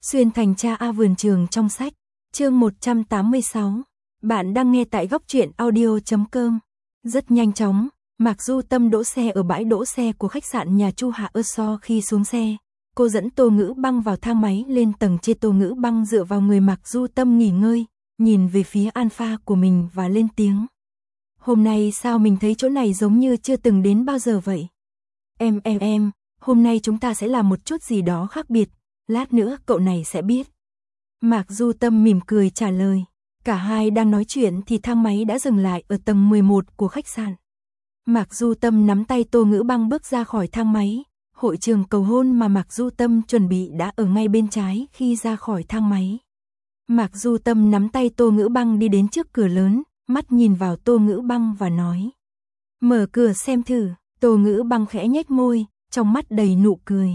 Xuyên thành cha A vườn trường trong sách, chương 186. Bạn đang nghe tại góc truyện audio.com. Rất nhanh chóng, Mạc Du Tâm đỗ xe ở bãi đỗ xe của khách sạn nhà Chu Hạ Ơ So. Khi xuống xe, cô dẫn Tô Ngữ Băng vào thang máy lên tầng trên. Tô Ngữ Băng dựa vào người Mạc Du Tâm nghỉ ngơi, nhìn về phía Alpha của mình và lên tiếng. Hôm nay sao mình thấy chỗ này giống như chưa từng đến bao giờ vậy? Em, hôm nay chúng ta sẽ làm một chút gì đó khác biệt, lát nữa cậu này sẽ biết. Mạc Du Tâm mỉm cười trả lời. Cả hai đang nói chuyện thì thang máy đã dừng lại ở tầng 11 của khách sạn. Mạc Du Tâm nắm tay Tô Ngữ Băng bước ra khỏi thang máy. Hội trường cầu hôn mà Mạc Du Tâm chuẩn bị đã ở ngay bên trái khi ra khỏi thang máy. Mạc Du Tâm nắm tay Tô Ngữ Băng đi đến trước cửa lớn, mắt nhìn vào Tô Ngữ Băng và nói. Mở cửa xem thử. Tô Ngữ Băng khẽ nhếch môi, trong mắt đầy nụ cười.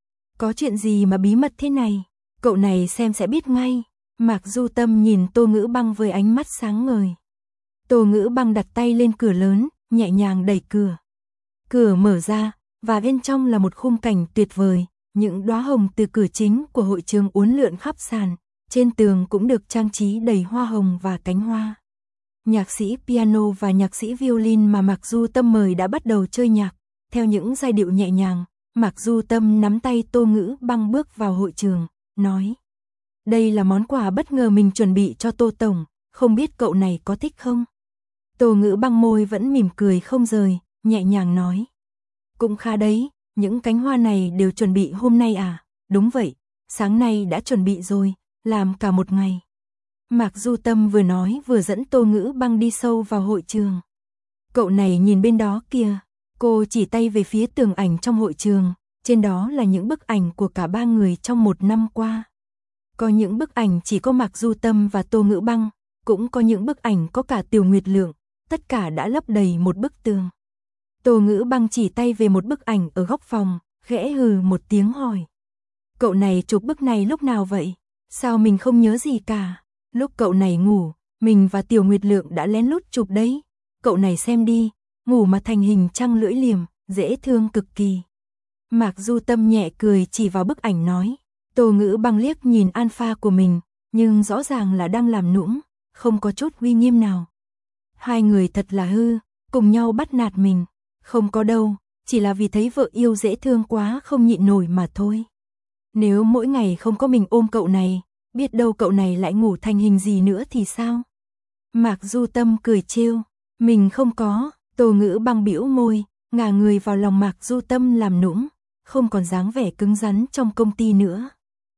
Có chuyện gì mà bí mật thế này? Cậu này xem sẽ biết ngay. Mạc Du Tâm nhìn Tô Ngữ Băng với ánh mắt sáng ngời. Tô Ngữ Băng đặt tay lên cửa lớn, nhẹ nhàng đẩy cửa. Cửa mở ra, và bên trong là một khung cảnh tuyệt vời. Những đóa hồng từ cửa chính của hội trường uốn lượn khắp sàn. Trên tường cũng được trang trí đầy hoa hồng và cánh hoa. Nhạc sĩ piano và nhạc sĩ violin mà Mạc Du Tâm mời đã bắt đầu chơi nhạc. Theo những giai điệu nhẹ nhàng, Mạc Du Tâm nắm tay Tô Ngữ Băng bước vào hội trường, nói. Đây là món quà bất ngờ mình chuẩn bị cho Tô Tổng, không biết cậu này có thích không? Tô Ngữ Băng môi vẫn mỉm cười không rời, nhẹ nhàng nói. Cũng khá đấy, những cánh hoa này đều chuẩn bị hôm nay à? Đúng vậy, sáng nay đã chuẩn bị rồi, làm cả một ngày. Mạc Du Tâm vừa nói vừa dẫn Tô Ngữ Băng đi sâu vào hội trường. Cậu này nhìn bên đó kìa. Cô chỉ tay về phía tường ảnh trong hội trường, trên đó là những bức ảnh của cả ba người trong một năm qua. Có những bức ảnh chỉ có Mạc Du Tâm và Tô Ngữ Băng, cũng có những bức ảnh có cả Tiểu Nguyệt Lượng, tất cả đã lấp đầy một bức tường. Tô Ngữ Băng chỉ tay về một bức ảnh ở góc phòng, khẽ hừ một tiếng hỏi. Cậu này chụp bức này lúc nào vậy? Sao mình không nhớ gì cả? Lúc cậu này ngủ, mình và Tiểu Nguyệt Lượng đã lén lút chụp đấy. Cậu này xem đi. Ngủ mà thành hình trăng lưỡi liềm, dễ thương cực kỳ. Mạc Du Tâm nhẹ cười chỉ vào bức ảnh nói. Tô Ngữ Băng liếc nhìn Alpha của mình, nhưng rõ ràng là đang làm nũng, không có chút uy nghiêm nào. Hai người thật là hư, cùng nhau bắt nạt mình. Không có đâu, chỉ là vì thấy vợ yêu dễ thương quá không nhịn nổi mà thôi. Nếu mỗi ngày không có mình ôm cậu này, biết đâu cậu này lại ngủ thành hình gì nữa thì sao? Mạc Du Tâm cười trêu. Mình không có. Tô Ngữ Băng bĩu môi, ngả người vào lòng Mạc Du Tâm làm nũng, không còn dáng vẻ cứng rắn trong công ty nữa.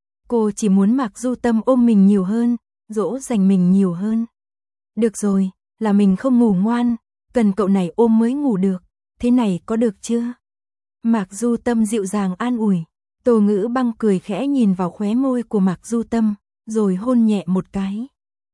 Cô chỉ muốn Mạc Du Tâm ôm mình nhiều hơn, dỗ dành mình nhiều hơn. Được rồi, là mình không ngủ ngoan, cần cậu này ôm mới ngủ được, thế này có được chưa? Mạc Du Tâm dịu dàng an ủi. Tô Ngữ Băng cười khẽ nhìn vào khóe môi của Mạc Du Tâm, rồi hôn nhẹ một cái.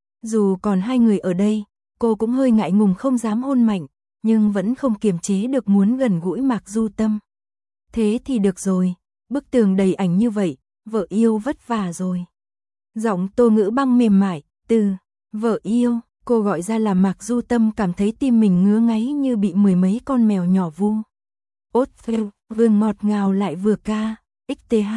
Dù còn hai người ở đây, cô cũng hơi ngại ngùng không dám hôn mạnh, nhưng vẫn không kiềm chế được muốn gần gũi Mạc Du Tâm. Thế thì được rồi, bức tường đầy ảnh như vậy, vợ yêu vất vả rồi. Giọng Tô Ngữ Băng mềm mại, từ vợ yêu, cô gọi ra làm Mạc Du Tâm cảm thấy tim mình ngứa ngáy như bị mười mấy con mèo nhỏ vu. Ốt phêu, vừa ngọt ngào lại vừa ca, XTH.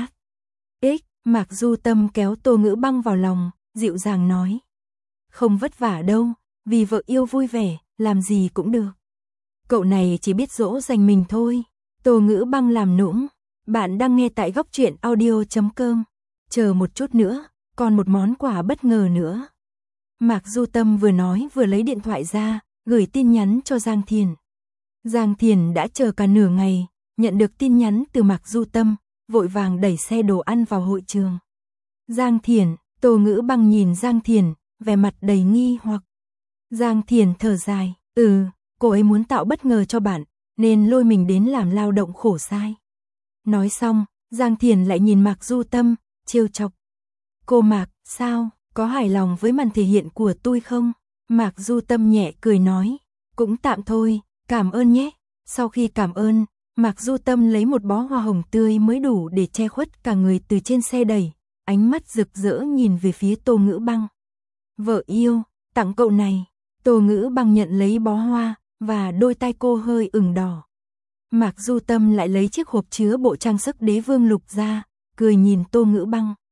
Mạc Du Tâm kéo Tô Ngữ Băng vào lòng, dịu dàng nói. Không vất vả đâu, vì vợ yêu vui vẻ, làm gì cũng được. Cậu này chỉ biết dỗ dành mình thôi. Tô Ngữ Băng làm nũng. Bạn đang nghe tại góc truyện audio.com. Chờ một chút nữa, còn một món quà bất ngờ nữa. Mạc Du Tâm vừa nói vừa lấy điện thoại ra, gửi tin nhắn cho Giang Thiền. Giang Thiền đã chờ cả nửa ngày, nhận được tin nhắn từ Mạc Du Tâm, vội vàng đẩy xe đồ ăn vào hội trường. Giang Thiền, Tô Ngữ Băng nhìn Giang Thiền, vẻ mặt đầy nghi hoặc. Giang Thiền thở dài, cô ấy muốn tạo bất ngờ cho bạn, nên lôi mình đến làm lao động khổ sai. Nói xong, Giang Thiền lại nhìn Mạc Du Tâm, trêu chọc. Cô Mạc, sao, có hài lòng với màn thể hiện của tôi không? Mạc Du Tâm nhẹ cười nói, cũng tạm thôi, cảm ơn nhé. Sau khi cảm ơn, Mạc Du Tâm lấy một bó hoa hồng tươi mới đủ để che khuất cả người từ trên xe đẩy, ánh mắt rực rỡ nhìn về phía Tô Ngữ Băng. Vợ yêu, tặng cậu này. Tô Ngữ Băng nhận lấy bó hoa, và đôi tai cô hơi ửng đỏ. Mạc Du Tâm lại lấy chiếc hộp chứa bộ trang sức đế vương lục ra, cười nhìn Tô Ngữ Băng.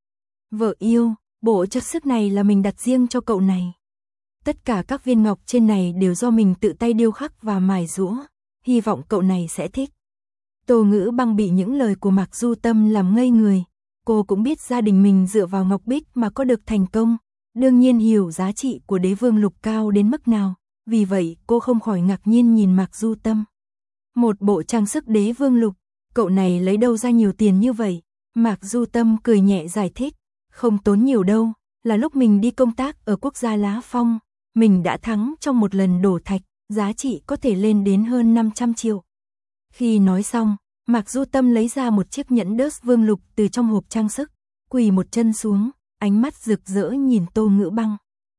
Vợ yêu, bộ trang sức này là mình đặt riêng cho cậu này. Tất cả các viên ngọc trên này đều do mình tự tay điêu khắc và mài giũa, hy vọng cậu này sẽ thích. Tô Ngữ Băng bị những lời của Mạc Du Tâm làm ngây người, cô cũng biết gia đình mình dựa vào ngọc bích mà có được thành công, đương nhiên hiểu giá trị của đế vương lục cao đến mức nào, vì vậy cô không khỏi ngạc nhiên nhìn Mạc Du Tâm. Một bộ trang sức đế vương lục, cậu này lấy đâu ra nhiều tiền như vậy? Mạc Du Tâm cười nhẹ giải thích, không tốn nhiều đâu, là lúc mình đi công tác ở quốc gia Lá Phong, mình đã thắng trong một lần đổ thạch, giá trị có thể lên đến hơn 500 triệu. Khi nói xong, Mạc Du Tâm lấy ra một chiếc nhẫn đớt vương lục từ trong hộp trang sức, quỳ một chân xuống, ánh mắt rực rỡ nhìn Tô Ngữ Băng.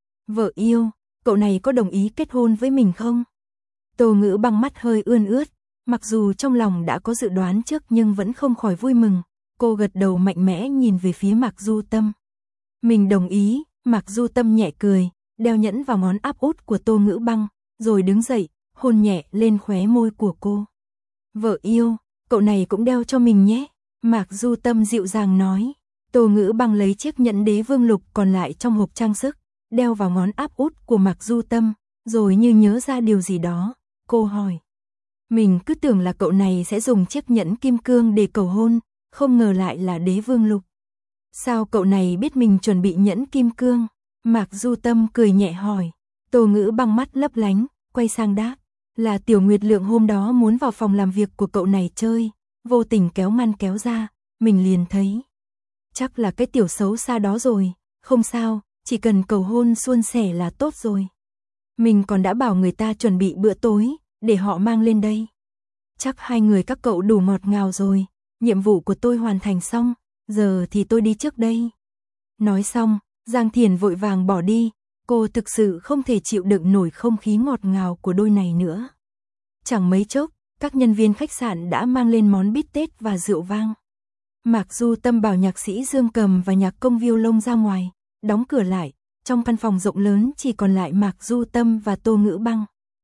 Vợ yêu, cậu này có đồng ý kết hôn với mình không? Tô Ngữ Băng mắt hơi ươn ướt, mặc dù trong lòng đã có dự đoán trước nhưng vẫn không khỏi vui mừng, cô gật đầu mạnh mẽ nhìn về phía Mạc Du Tâm. Mình đồng ý, Mạc Du Tâm nhẹ cười, đeo nhẫn vào ngón áp út của Tô Ngữ Băng, rồi đứng dậy, hôn nhẹ lên khóe môi của cô. Vợ yêu, cậu này cũng đeo cho mình nhé, Mạc Du Tâm dịu dàng nói. Tô Ngữ Băng lấy chiếc nhẫn đế vương lục còn lại trong hộp trang sức, đeo vào ngón áp út của Mạc Du Tâm, rồi như nhớ ra điều gì đó, cô hỏi. Mình cứ tưởng là cậu này sẽ dùng chiếc nhẫn kim cương để cầu hôn, không ngờ lại là đế vương lục. Sao cậu này biết mình chuẩn bị nhẫn kim cương? Mạc Du Tâm cười nhẹ hỏi. Tô Ngữ Băng mắt lấp lánh, quay sang đáp. Là Tiểu Nguyệt Lượng hôm đó muốn vào phòng làm việc của cậu này chơi, vô tình kéo ngăn kéo ra, mình liền thấy. Chắc là cái tiểu xấu xa đó rồi, không sao, chỉ cần cầu hôn suôn sẻ là tốt rồi. Mình còn đã bảo người ta chuẩn bị bữa tối, để họ mang lên đây. Chắc hai người các cậu đủ ngọt ngào rồi, nhiệm vụ của tôi hoàn thành xong, giờ thì tôi đi trước đây. Nói xong, Giang Thiền vội vàng bỏ đi, cô thực sự không thể chịu đựng nổi không khí ngọt ngào của đôi này nữa. Chẳng mấy chốc, các nhân viên khách sạn đã mang lên món bít tết và rượu vang. Mạc Du Tâm bảo nhạc sĩ Dương Cầm và nhạc công violon ra ngoài, đóng cửa lại, trong căn phòng rộng lớn chỉ còn lại Mạc Du Tâm và Tô Ngữ Băng.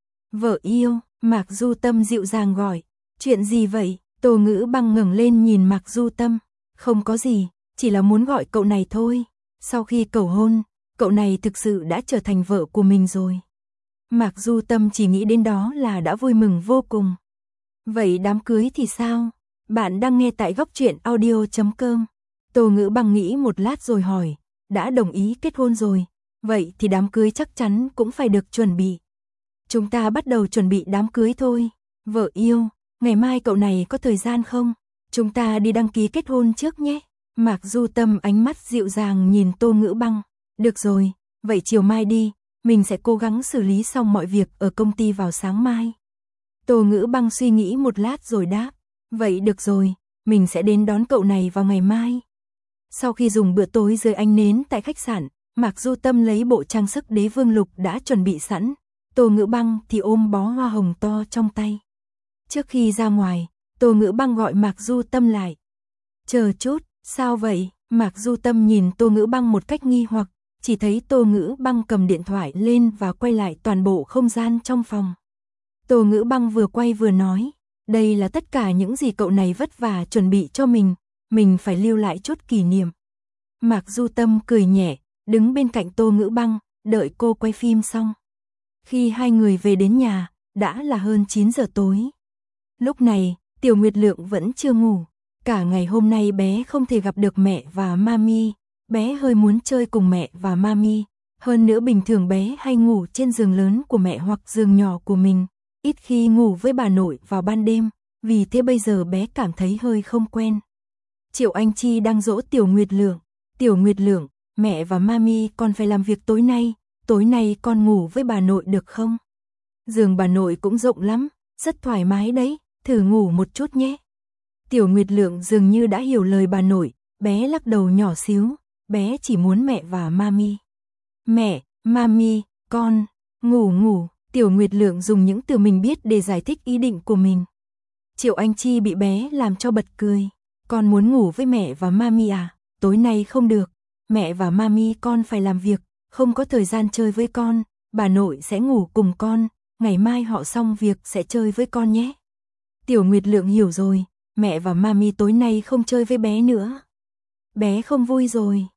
Vợ yêu, Mạc Du Tâm dịu dàng gọi, chuyện gì vậy? Tô Ngữ Băng ngẩng lên nhìn Mạc Du Tâm, không có gì, chỉ là muốn gọi cậu này thôi. Sau khi cầu hôn, cậu này thực sự đã trở thành vợ của mình rồi. Mạc Du Tâm chỉ nghĩ đến đó là đã vui mừng vô cùng. Vậy đám cưới thì sao? Bạn đang nghe tại góc truyện audio.com. Tô Ngữ Băng nghĩ một lát rồi hỏi, đã đồng ý kết hôn rồi, vậy thì đám cưới chắc chắn cũng phải được chuẩn bị. Chúng ta bắt đầu chuẩn bị đám cưới thôi. Vợ yêu, ngày mai cậu này có thời gian không? Chúng ta đi đăng ký kết hôn trước nhé. Mạc Du Tâm ánh mắt dịu dàng nhìn Tô Ngữ Băng. Được rồi, vậy chiều mai đi, mình sẽ cố gắng xử lý xong mọi việc ở công ty vào sáng mai. Tô Ngữ Băng suy nghĩ một lát rồi đáp. Vậy được rồi, mình sẽ đến đón cậu này vào ngày mai. Sau khi dùng bữa tối dưới ánh nến tại khách sạn, Mạc Du Tâm lấy bộ trang sức đế vương lục đã chuẩn bị sẵn. Tô Ngữ Băng thì ôm bó hoa hồng to trong tay. Trước khi ra ngoài, Tô Ngữ Băng gọi Mạc Du Tâm lại. Chờ chút, sao vậy? Mạc Du Tâm nhìn Tô Ngữ Băng một cách nghi hoặc, chỉ thấy Tô Ngữ Băng cầm điện thoại lên và quay lại toàn bộ không gian trong phòng. Tô Ngữ Băng vừa quay vừa nói, đây là tất cả những gì cậu này vất vả chuẩn bị cho mình phải lưu lại chút kỷ niệm. Mạc Du Tâm cười nhẹ, đứng bên cạnh Tô Ngữ Băng, đợi cô quay phim xong. Khi hai người về đến nhà, đã là hơn 9 giờ tối. Lúc này, Tiểu Nguyệt Lượng vẫn chưa ngủ. Cả ngày hôm nay bé không thể gặp được mẹ và mami. Bé hơi muốn chơi cùng mẹ và mami. Hơn nữa bình thường bé hay ngủ trên giường lớn của mẹ hoặc giường nhỏ của mình. Ít khi ngủ với bà nội vào ban đêm. Vì thế bây giờ bé cảm thấy hơi không quen. Triệu Anh Chi đang dỗ Tiểu Nguyệt Lượng. Tiểu Nguyệt Lượng, mẹ và mami con phải làm việc tối nay. Tối nay con ngủ với bà nội được không? Giường bà nội cũng rộng lắm, rất thoải mái đấy, thử ngủ một chút nhé. Tiểu Nguyệt Lượng dường như đã hiểu lời bà nội, bé lắc đầu nhỏ xíu, bé chỉ muốn mẹ và mami. Mẹ, mami, con, ngủ. Tiểu Nguyệt Lượng dùng những từ mình biết để giải thích ý định của mình. Triệu Anh Chi bị bé làm cho bật cười. Con muốn ngủ với mẹ và mami à? Tối nay không được, mẹ và mami con phải làm việc, không có thời gian chơi với con, bà nội sẽ ngủ cùng con, ngày mai họ xong việc sẽ chơi với con nhé. Tiểu Nguyệt Lượng hiểu rồi, mẹ và mami tối nay không chơi với bé nữa. Bé không vui rồi,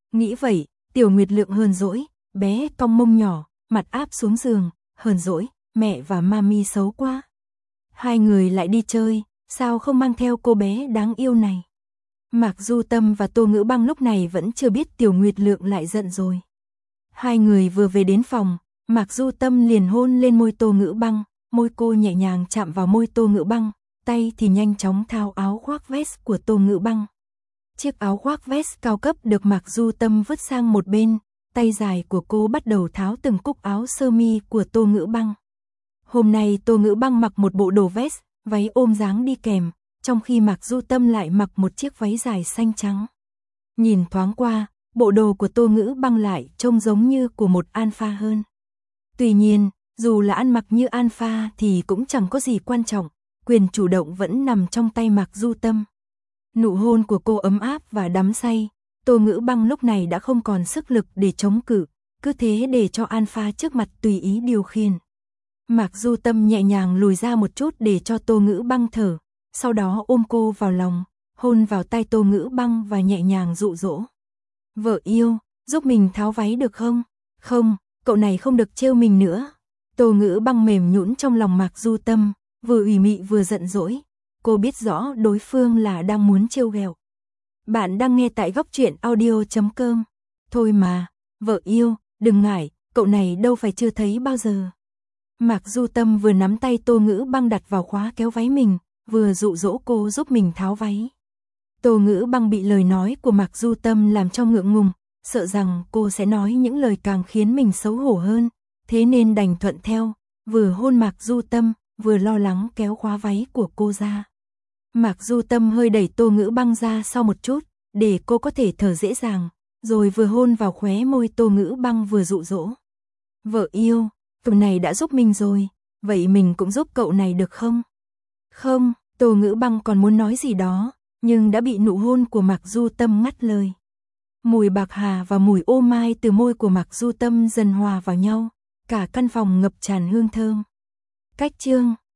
Nghĩ vậy, Tiểu Nguyệt Lượng hờn dỗi, bé cong mông nhỏ, mặt áp xuống giường, hờn dỗi, mẹ và mami xấu quá. Hai người lại đi chơi, sao không mang theo cô bé đáng yêu này? Mạc Du Tâm và Tô Ngữ Băng lúc này vẫn chưa biết Tiểu Nguyệt Lượng lại giận rồi. Hai người vừa về đến phòng, Mạc Du Tâm liền hôn lên môi Tô Ngữ Băng, môi cô nhẹ nhàng chạm vào môi Tô Ngữ Băng, tay thì nhanh chóng tháo áo khoác vest của Tô Ngữ Băng. Chiếc áo khoác vest cao cấp được Mạc Du Tâm vứt sang một bên, tay dài của cô bắt đầu tháo từng cúc áo sơ mi của Tô Ngữ Băng. Hôm nay Tô Ngữ Băng mặc một bộ đồ vest, váy ôm dáng đi kèm, trong khi Mạc Du Tâm lại mặc một chiếc váy dài xanh trắng. Nhìn thoáng qua, bộ đồ của Tô Ngữ Băng lại trông giống như của một alpha hơn. Tuy nhiên, dù là ăn mặc như alpha thì cũng chẳng có gì quan trọng, quyền chủ động vẫn nằm trong tay Mạc Du Tâm. Nụ hôn của cô ấm áp và đắm say, Tô Ngữ Băng lúc này đã không còn sức lực để chống cự, cứ thế để cho alpha trước mặt tùy ý điều khiển. Mạc Du Tâm nhẹ nhàng lùi ra một chút để cho Tô Ngữ Băng thở, sau đó ôm cô vào lòng, hôn vào tay Tô Ngữ Băng và nhẹ nhàng dụ dỗ. Vợ yêu, giúp mình tháo váy được không? Không, cậu này không được trêu mình nữa. Tô Ngữ Băng mềm nhũn trong lòng Mạc Du Tâm, vừa ủy mị vừa giận dỗi. Cô biết rõ đối phương là đang muốn trêu ghẹo. Bạn đang nghe tại Góc Truyện Audio.com. Thôi mà, vợ yêu, đừng ngại, cậu này đâu phải chưa thấy bao giờ. Mạc Du Tâm vừa nắm tay Tô Ngữ Băng đặt vào khóa kéo váy mình, vừa dụ dỗ cô giúp mình tháo váy. Tô Ngữ Băng bị lời nói của Mạc Du Tâm làm cho ngượng ngùng, sợ rằng cô sẽ nói những lời càng khiến mình xấu hổ hơn, thế nên đành thuận theo, vừa hôn Mạc Du Tâm, vừa lo lắng kéo khóa váy của cô ra. Mạc Du Tâm hơi đẩy Tô Ngữ Băng ra sau một chút, để cô có thể thở dễ dàng, rồi vừa hôn vào khóe môi Tô Ngữ Băng vừa dụ dỗ. Vợ yêu, cậu này đã giúp mình rồi, vậy mình cũng giúp cậu này được không? Không, Tô Ngữ Băng còn muốn nói gì đó, nhưng đã bị nụ hôn của Mạc Du Tâm ngắt lời. Mùi bạc hà và mùi ô mai từ môi của Mạc Du Tâm dần hòa vào nhau, cả căn phòng ngập tràn hương thơm. Cách chương